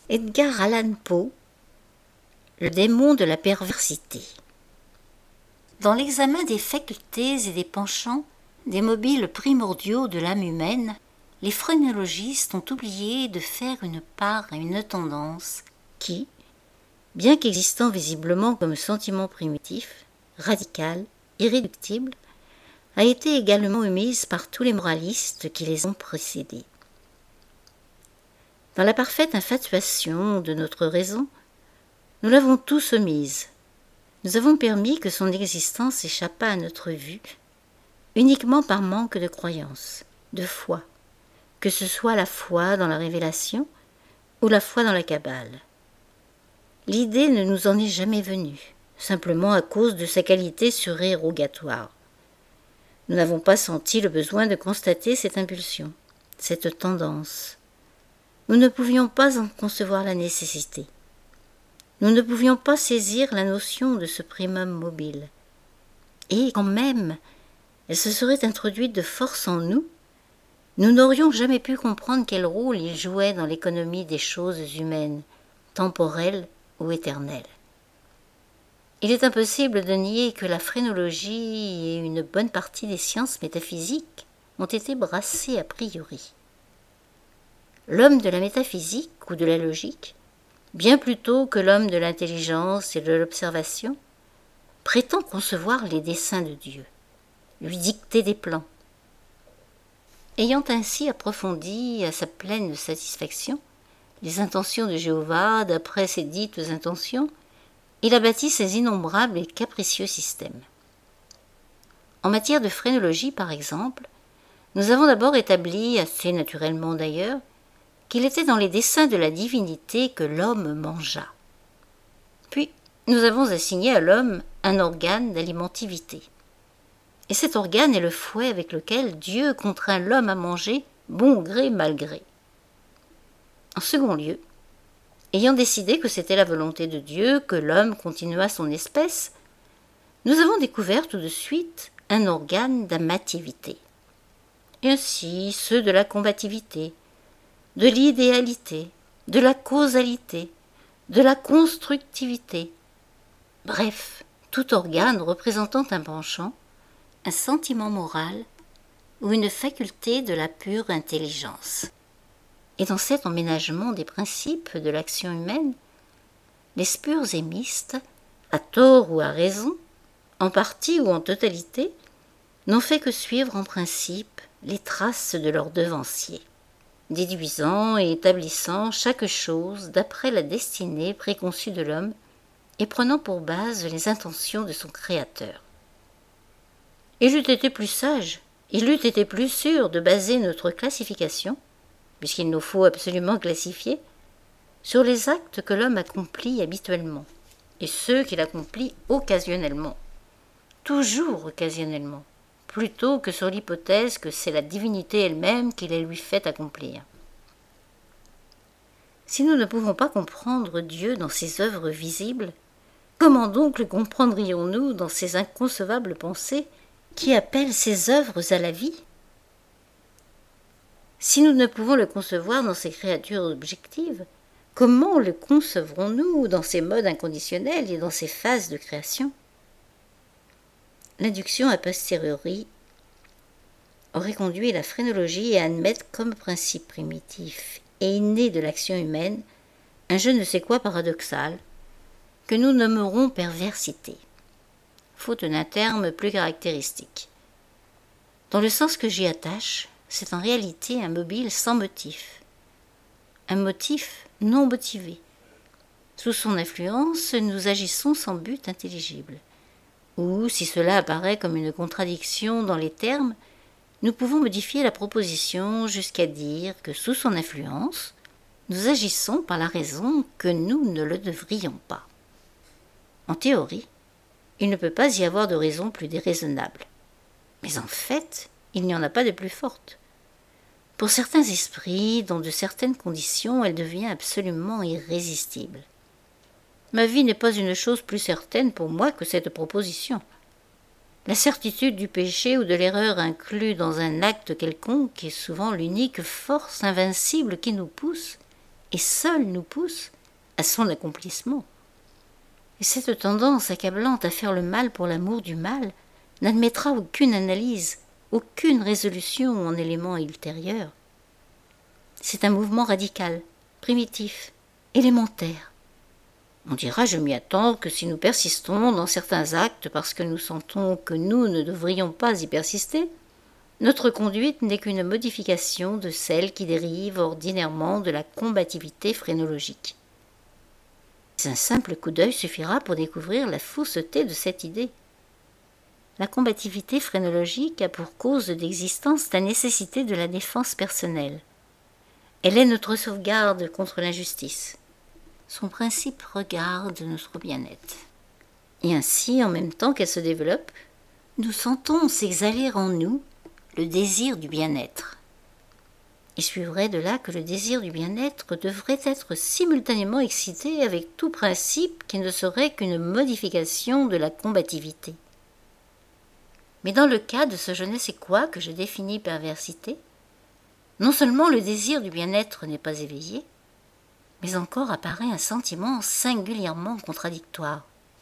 Edgar Allan Poe, le démon de la perversité. Dans l'examen des facultés et des penchants, des mobiles primordiaux de l'âme humaine, les phrénologistes ont oublié de faire une part à une tendance qui, bien qu'existant visiblement comme sentiment primitif, radical, irréductible, a été également omise par tous les moralistes qui les ont précédés. Dans la parfaite infatuation de notre raison, nous l'avons tous omise. Nous avons permis que son existence échappât à notre vue, uniquement par manque de croyance, de foi, que ce soit la foi dans la révélation ou la foi dans la Kabbale. L'idée ne nous en est jamais venue, simplement à cause de sa qualité surérogatoire. Nous n'avons pas senti le besoin de constater cette impulsion, cette tendance. Nous ne pouvions pas en concevoir la nécessité. Nous ne pouvions pas saisir la notion de ce primum mobile. Et quand même, elle se serait introduite de force en nous, nous n'aurions jamais pu comprendre quel rôle il jouait dans l'économie des choses humaines, temporelles ou éternelles. Il est impossible de nier que la phrénologie et une bonne partie des sciences métaphysiques ont été brassées a priori. L'homme de la métaphysique ou de la logique, bien plutôt que l'homme de l'intelligence et de l'observation, prétend concevoir les desseins de Dieu, lui dicter des plans. Ayant ainsi approfondi à sa pleine satisfaction les intentions de Jéhovah d'après ses dites intentions, il a bâti ses innombrables et capricieux systèmes. En matière de phrénologie, par exemple, nous avons d'abord établi, assez naturellement d'ailleurs, qu'il était dans les desseins de la divinité que l'homme mangeât. Puis, nous avons assigné à l'homme un organe d'alimentivité. Et cet organe est le fouet avec lequel Dieu contraint l'homme à manger, bon gré mal gré. En second lieu, ayant décidé que c'était la volonté de Dieu que l'homme continuât son espèce, nous avons découvert tout de suite un organe d'amativité. Et ainsi ceux de la combativité, de l'idéalité, de la causalité, de la constructivité. Bref, tout organe représentant un penchant, un sentiment moral ou une faculté de la pure intelligence. Et dans cet emménagement des principes de l'action humaine, les spures émistes, à tort ou à raison, en partie ou en totalité, n'ont fait que suivre en principe les traces de leurs devanciers, déduisant et établissant chaque chose d'après la destinée préconçue de l'homme et prenant pour base les intentions de son Créateur. Il eût été plus sage, il eût été plus sûr de baser notre classification, puisqu'il nous faut absolument classifier, sur les actes que l'homme accomplit habituellement, et ceux qu'il accomplit occasionnellement, toujours occasionnellement, plutôt que sur l'hypothèse que c'est la divinité elle-même qui les lui fait accomplir. Si nous ne pouvons pas comprendre Dieu dans ses œuvres visibles, comment donc le comprendrions-nous dans ses inconcevables pensées qui appellent ses œuvres à la vie ? Si nous ne pouvons le concevoir dans ses créatures objectives, comment le concevrons-nous dans ses modes inconditionnels et dans ses phases de création ? L'induction a posteriori aurait conduit la phrénologie à admettre comme principe primitif et inné de l'action humaine un je ne sais quoi paradoxal que nous nommerons perversité, faute d'un terme plus caractéristique. Dans le sens que j'y attache, c'est en réalité un mobile sans motif, un motif non motivé. Sous son influence, nous agissons sans but intelligible. Ou, si cela apparaît comme une contradiction dans les termes, nous pouvons modifier la proposition jusqu'à dire que sous son influence, nous agissons par la raison que nous ne le devrions pas. En théorie, il ne peut pas y avoir de raison plus déraisonnable. Mais en fait, il n'y en a pas de plus forte. Pour certains esprits, dans de certaines conditions, elle devient absolument irrésistible. Ma vie n'est pas une chose plus certaine pour moi que cette proposition. La certitude du péché ou de l'erreur inclus dans un acte quelconque est souvent l'unique force invincible qui nous pousse, et seul nous pousse à son accomplissement. Et cette tendance accablante à faire le mal pour l'amour du mal n'admettra aucune analyse, aucune résolution en éléments ultérieurs. C'est un mouvement radical, primitif, élémentaire. On dira, je m'y attends, que si nous persistons dans certains actes parce que nous sentons que nous ne devrions pas y persister, notre conduite n'est qu'une modification de celle qui dérive ordinairement de la combativité phrénologique. Un simple coup d'œil suffira pour découvrir la fausseté de cette idée. La combativité phrénologique a pour cause d'existence la nécessité de la défense personnelle. Elle est notre sauvegarde contre l'injustice. Son principe regarde notre bien-être. Et ainsi, en même temps qu'elle se développe, nous sentons s'exhaler en nous le désir du bien-être. Il suivrait de là que le désir du bien-être devrait être simultanément excité avec tout principe qui ne serait qu'une modification de la combativité. Mais dans le cas de ce je ne sais quoi que je définis perversité, non seulement le désir du bien-être n'est pas éveillé, mais encore apparaît un sentiment singulièrement contradictoire.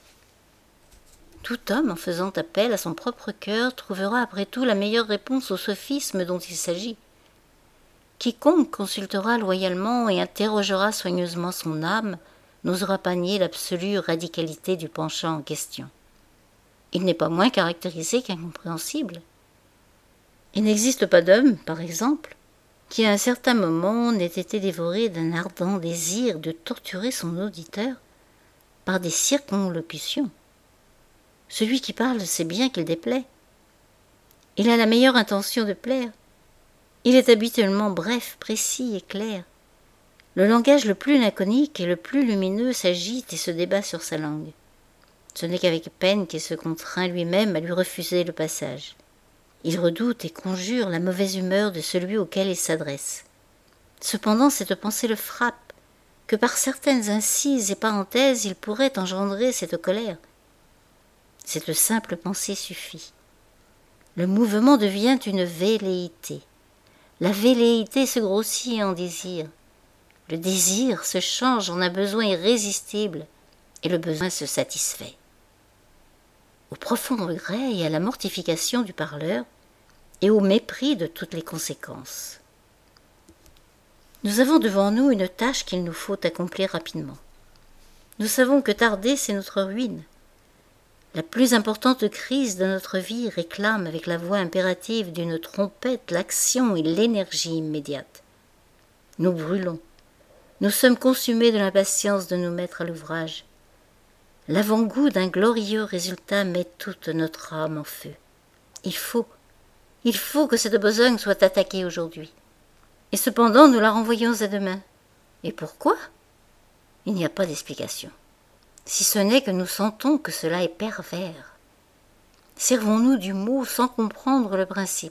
Tout homme, en faisant appel à son propre cœur, trouvera après tout la meilleure réponse au sophisme dont il s'agit. Quiconque consultera loyalement et interrogera soigneusement son âme n'osera pas nier l'absolue radicalité du penchant en question. Il n'est pas moins caractérisé qu'incompréhensible. Il n'existe pas d'homme, par exemple, qui à un certain moment n'ait été dévoré d'un ardent désir de torturer son auditeur par des circonlocutions. Celui qui parle sait bien qu'il déplaît. Il a la meilleure intention de plaire. Il est habituellement bref, précis et clair. Le langage le plus laconique et le plus lumineux s'agite et se débat sur sa langue. Ce n'est qu'avec peine qu'il se contraint lui-même à lui refuser le passage. Il redoute et conjure la mauvaise humeur de celui auquel il s'adresse. Cependant, cette pensée le frappe, que par certaines incises et parenthèses il pourrait engendrer cette colère. Cette simple pensée suffit. Le mouvement devient une velléité. La velléité se grossit en désir. Le désir se change en un besoin irrésistible et le besoin se satisfait. Au profond regret et à la mortification du parleur et au mépris de toutes les conséquences. Nous avons devant nous une tâche qu'il nous faut accomplir rapidement. Nous savons que tarder, c'est notre ruine. La plus importante crise de notre vie réclame avec la voix impérative d'une trompette l'action et l'énergie immédiate. Nous brûlons. Nous sommes consumés de l'impatience de nous mettre à l'ouvrage. L'avant-goût d'un glorieux résultat met toute notre âme en feu. Il faut que cette besogne soit attaquée aujourd'hui. Et cependant, nous la renvoyons à demain. Et pourquoi ? Il n'y a pas d'explication. Si ce n'est que nous sentons que cela est pervers. Servons-nous du mot sans comprendre le principe.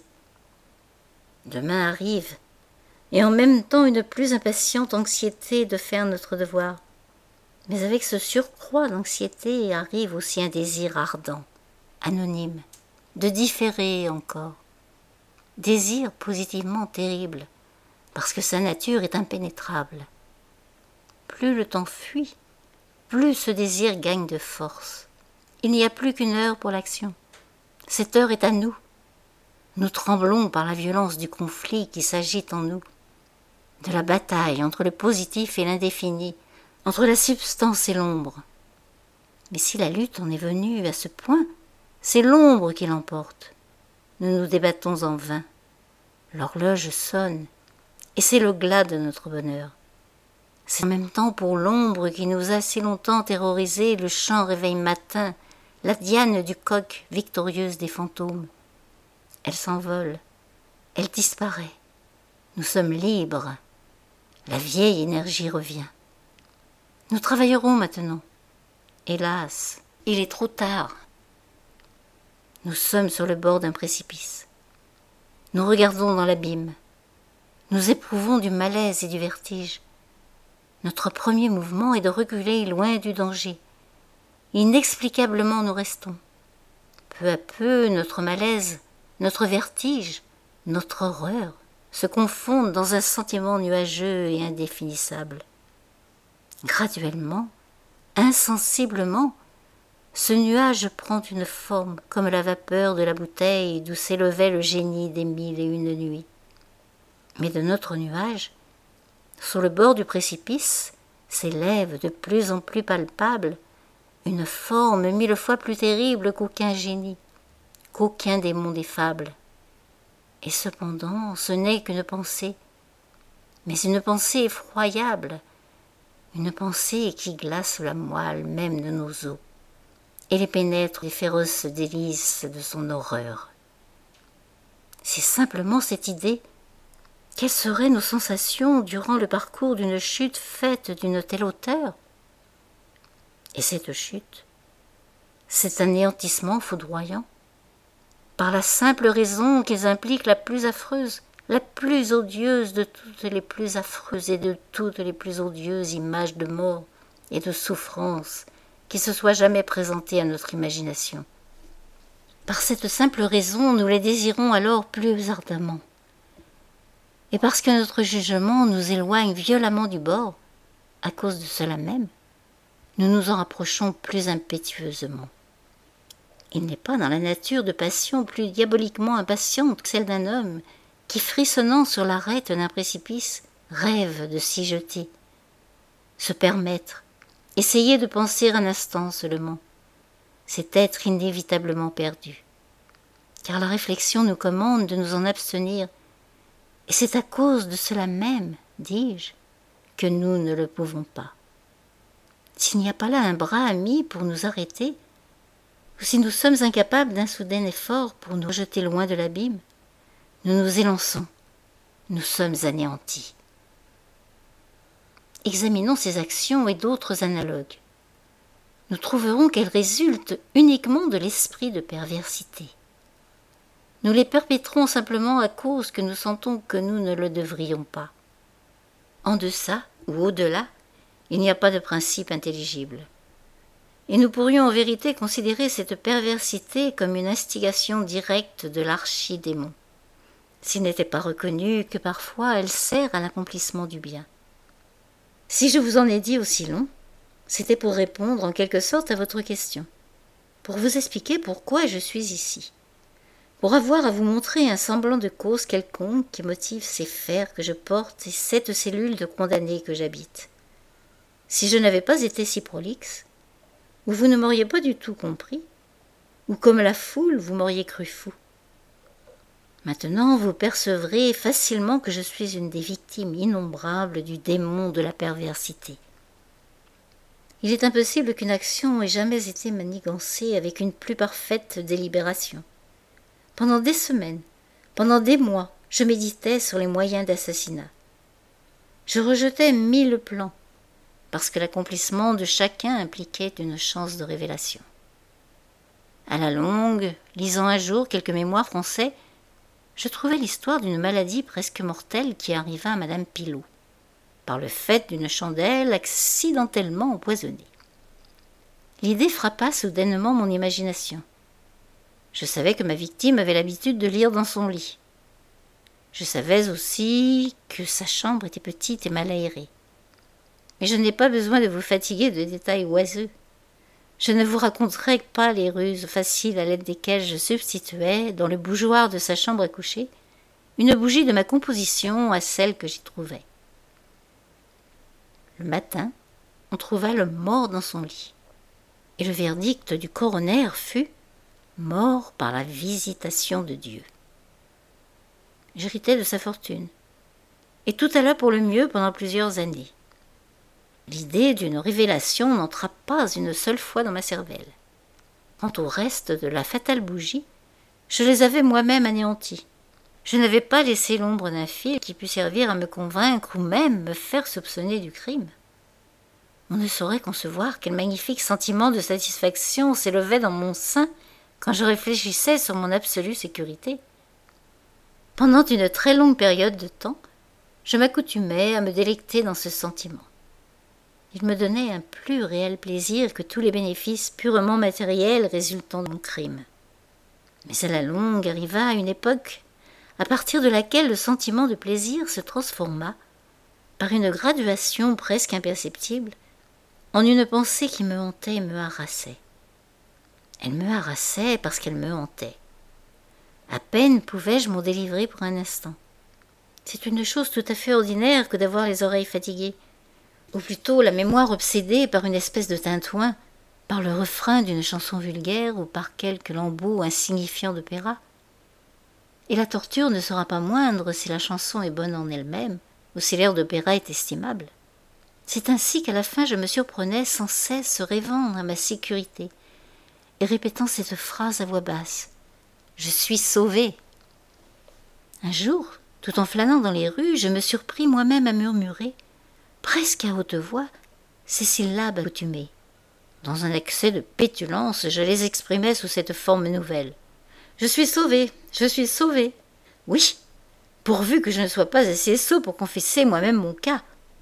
Demain arrive, et en même temps une plus impatiente anxiété de faire notre devoir. Mais avec ce surcroît d'anxiété arrive aussi un désir ardent, anonyme, de différer encore. Désir positivement terrible, parce que sa nature est impénétrable. Plus le temps fuit, plus ce désir gagne de force. Il n'y a plus qu'une heure pour l'action. Cette heure est à nous. Nous tremblons par la violence du conflit qui s'agite en nous, de la bataille entre le positif et l'indéfini, entre la substance et l'ombre. Mais si la lutte en est venue à ce point, c'est l'ombre qui l'emporte. Nous nous débattons en vain. L'horloge sonne, et c'est le glas de notre bonheur. C'est en même temps pour l'ombre qui nous a si longtemps terrorisés le chant réveil matin, la diane du coq victorieuse des fantômes. Elle s'envole, elle disparaît. Nous sommes libres. La vieille énergie revient. Nous travaillerons maintenant. Hélas, il est trop tard. Nous sommes sur le bord d'un précipice. Nous regardons dans l'abîme. Nous éprouvons du malaise et du vertige. Notre premier mouvement est de reculer loin du danger. Inexplicablement nous restons. Peu à peu, notre malaise, notre vertige, notre horreur se confondent dans un sentiment nuageux et indéfinissable. Graduellement, insensiblement, ce nuage prend une forme comme la vapeur de la bouteille d'où s'élevait le génie des 1001 nuits. Mais de notre nuage, sur le bord du précipice, s'élève de plus en plus palpable une forme 1000 fois plus terrible qu'aucun génie, qu'aucun démon des fables. Et cependant, ce n'est qu'une pensée, mais une pensée effroyable, une pensée qui glace la moelle même de nos os et les pénètre les féroces délices de son horreur. C'est simplement cette idée. Quelles seraient nos sensations durant le parcours d'une chute faite d'une telle hauteur? Et cette chute, cet anéantissement foudroyant, par la simple raison qu'ils impliquent la plus affreuse, la plus odieuse de toutes les plus affreuses et de toutes les plus odieuses images de mort et de souffrance qui se soient jamais présentées à notre imagination. Par cette simple raison, nous les désirons alors plus ardemment. Et parce que notre jugement nous éloigne violemment du bord, à cause de cela même, nous nous en rapprochons plus impétueusement. Il n'est pas dans la nature de passion plus diaboliquement impatiente que celle d'un homme qui, frissonnant sur l'arête d'un précipice, rêve de s'y jeter, se permettre, essayer de penser un instant seulement. C'est être inévitablement perdu. Car la réflexion nous commande de nous en abstenir, et c'est à cause de cela même, dis-je, que nous ne le pouvons pas. S'il n'y a pas là un bras ami pour nous arrêter, ou si nous sommes incapables d'un soudain effort pour nous jeter loin de l'abîme, nous nous élançons, nous sommes anéantis. Examinons ces actions et d'autres analogues. Nous trouverons qu'elles résultent uniquement de l'esprit de perversité. Nous les perpétrons simplement à cause que nous sentons que nous ne le devrions pas. En deçà ou au-delà, il n'y a pas de principe intelligible. Et nous pourrions en vérité considérer cette perversité comme une instigation directe de l'archidémon, s'il n'était pas reconnu que parfois elle sert à l'accomplissement du bien. Si je vous en ai dit aussi long, c'était pour répondre en quelque sorte à votre question, pour vous expliquer pourquoi je suis ici, pour avoir à vous montrer un semblant de cause quelconque qui motive ces fers que je porte et cette cellule de condamné que j'habite. Si je n'avais pas été si prolixe, ou vous ne m'auriez pas du tout compris, ou comme la foule, vous m'auriez cru fou. Maintenant, vous percevrez facilement que je suis une des victimes innombrables du démon de la perversité. Il est impossible qu'une action ait jamais été manigancée avec une plus parfaite délibération. Pendant des semaines, pendant des mois, je méditais sur les moyens d'assassinat. Je rejetais 1000 plans, parce que l'accomplissement de chacun impliquait une chance de révélation. À la longue, lisant un jour quelques mémoires français, je trouvai l'histoire d'une maladie presque mortelle qui arriva à Madame Pilot, par le fait d'une chandelle accidentellement empoisonnée. L'idée frappa soudainement mon imagination. Je savais que ma victime avait l'habitude de lire dans son lit. Je savais aussi que sa chambre était petite et mal aérée. Mais je n'ai pas besoin de vous fatiguer de détails oiseux. Je ne vous raconterai pas les ruses faciles à l'aide desquelles je substituais, dans le bougeoir de sa chambre à coucher, une bougie de ma composition à celle que j'y trouvais. Le matin, on trouva l'homme mort dans son lit, et le verdict du coroner fut « mort par la visitation de Dieu ». J'héritais de sa fortune, et tout alla pour le mieux pendant plusieurs années. L'idée d'une révélation n'entra pas une seule fois dans ma cervelle. Quant au reste de la fatale bougie, je les avais moi-même anéantis. Je n'avais pas laissé l'ombre d'un fil qui pût servir à me convaincre ou même me faire soupçonner du crime. On ne saurait concevoir quel magnifique sentiment de satisfaction s'élevait dans mon sein quand je réfléchissais sur mon absolue sécurité. Pendant une très longue période de temps, je m'accoutumais à me délecter dans ce sentiment. Il me donnait un plus réel plaisir que tous les bénéfices purement matériels résultant de mon crime. Mais à la longue arriva une époque à partir de laquelle le sentiment de plaisir se transforma, par une graduation presque imperceptible, en une pensée qui me hantait et me harassait. Elle me harassait parce qu'elle me hantait. À peine pouvais-je m'en délivrer pour un instant. C'est une chose tout à fait ordinaire que d'avoir les oreilles fatiguées, ou plutôt la mémoire obsédée par une espèce de tintouin, par le refrain d'une chanson vulgaire ou par quelque lambeau insignifiant d'opéra. Et la torture ne sera pas moindre si la chanson est bonne en elle-même, ou si l'air d'opéra est estimable. C'est ainsi qu'à la fin je me surprenais sans cesse rêvant à ma sécurité, et répétant cette phrase à voix basse. « Je suis sauvée !» Un jour, tout en flânant dans les rues, je me surpris moi-même à murmurer, presque à haute voix, ces syllabes accoutumées. Dans un accès de pétulance, je les exprimais sous cette forme nouvelle. « Je suis sauvée, je suis sauvée !» Oui, pourvu que je ne sois pas assez sot pour confesser moi-même mon cas.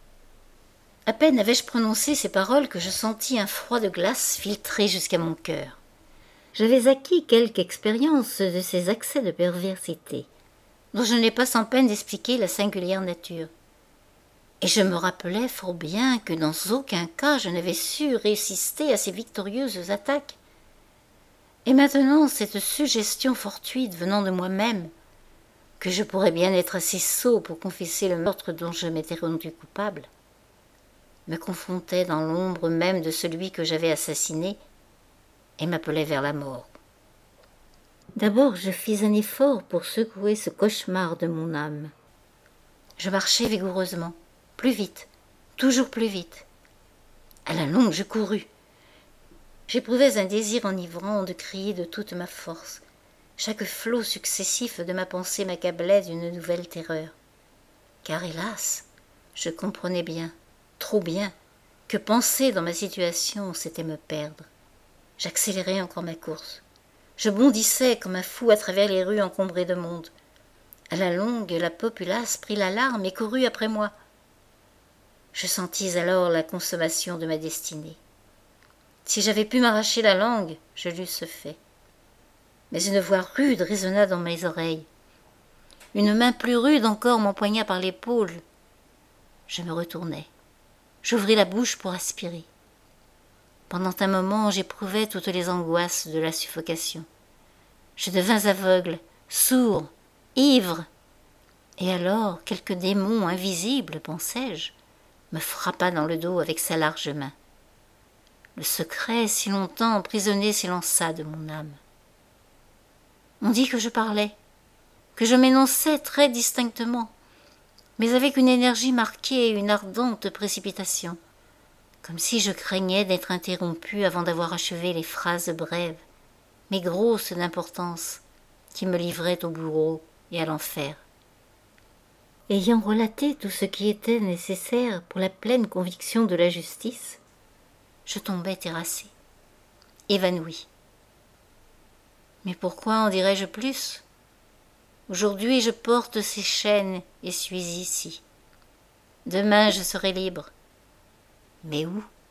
À peine avais-je prononcé ces paroles que je sentis un froid de glace filtrer jusqu'à mon cœur. J'avais acquis quelque expérience de ces accès de perversité, dont je n'ai pas sans peine d'expliquer la singulière nature. Et je me rappelais fort bien que dans aucun cas je n'avais su résister à ces victorieuses attaques. Et maintenant, cette suggestion fortuite venant de moi-même, que je pourrais bien être assez sot pour confesser le meurtre dont je m'étais rendu coupable, me confrontait dans l'ombre même de celui que j'avais assassiné et m'appelait vers la mort. D'abord, je fis un effort pour secouer ce cauchemar de mon âme. Je marchai vigoureusement, plus vite, toujours plus vite. À la longue, je courus. J'éprouvais un désir enivrant de crier de toute ma force. Chaque flot successif de ma pensée m'accablait d'une nouvelle terreur. Car hélas, je comprenais bien, trop bien, que penser dans ma situation, c'était me perdre. J'accélérai encore ma course. Je bondissais comme un fou à travers les rues encombrées de monde. À la longue, la populace prit l'alarme et courut après moi. Je sentis alors la consommation de ma destinée. Si j'avais pu m'arracher la langue, je l'eusse fait. Mais une voix rude résonna dans mes oreilles. Une main plus rude encore m'empoigna par l'épaule. Je me retournai. J'ouvris la bouche pour aspirer. Pendant un moment, j'éprouvais toutes les angoisses de la suffocation. Je devins aveugle, sourd, ivre. Et alors, quelque démon invisible, pensai-je, me frappa dans le dos avec sa large main. Le secret, si longtemps emprisonné, s'élança de mon âme. On dit que je parlais, que je m'énonçais très distinctement, mais avec une énergie marquée et une ardente précipitation, comme si je craignais d'être interrompu avant d'avoir achevé les phrases brèves, mais grosses d'importance, qui me livraient au bourreau et à l'enfer. Ayant relaté tout ce qui était nécessaire pour la pleine conviction de la justice, je tombai terrassé, évanoui. Mais pourquoi en dirais-je plus? Aujourd'hui je porte ces chaînes et suis ici. Demain je serai libre. Mais où?